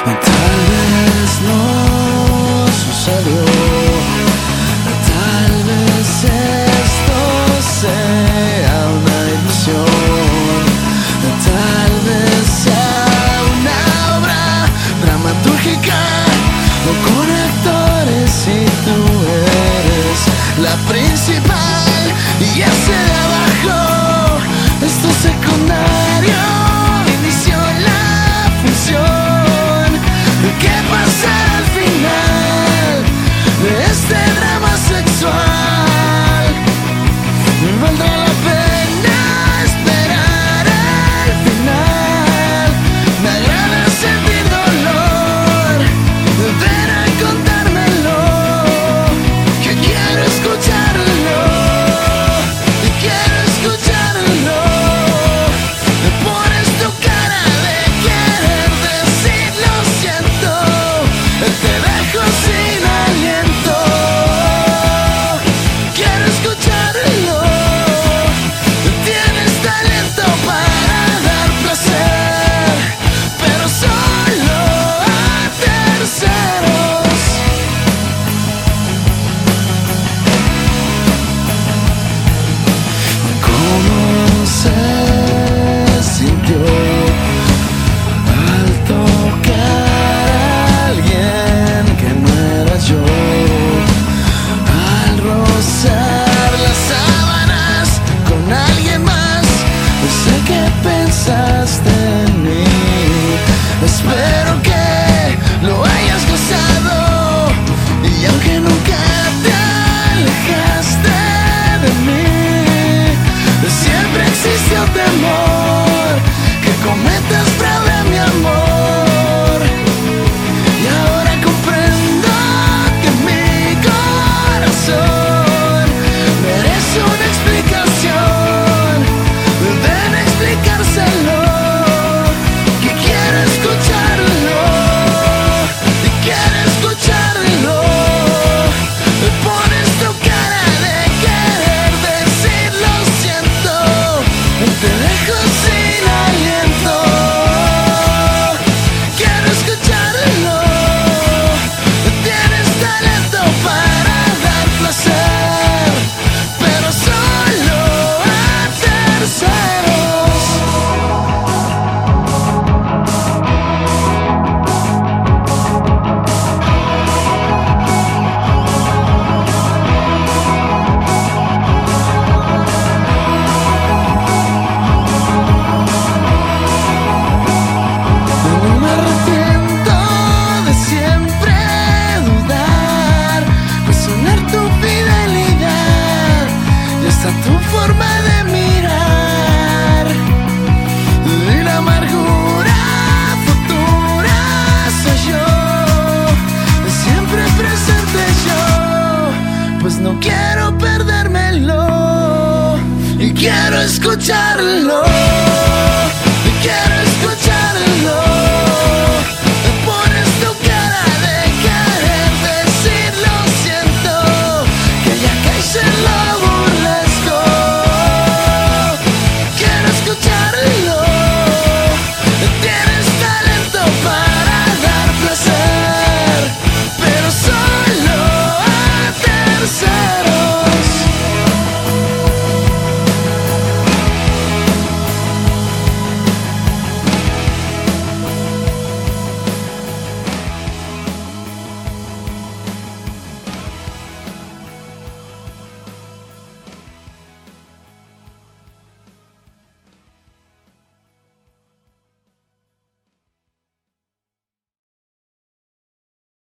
Tal vez no sucedió, tal vez esto sea una ilusión, tal vez sea una obra dramatúrgica o con actores y tú eres la principal y ese de abajo es tu secundario. Inició la función. ¿Qué pasará al final de este drama sexual? ¿Valdrá la pena esperar al final? Me agrada sentir dolor, ven a contármelo, que quiero escucharlo, quiero escucharlo. Me pones tu cara de querer decir lo siento, te dejo sin aliento. Quiero escucharlo, tienes talento para dar placer, pero solo a terceros. ¿Cómo se sintió al tocar a alguien que no era yo? Al rozar las sábanas con alguien más, sé que pensaste en mí. Espero que lo hayas gozado y aunque nunca te alejaste de mí, siempre existió temor.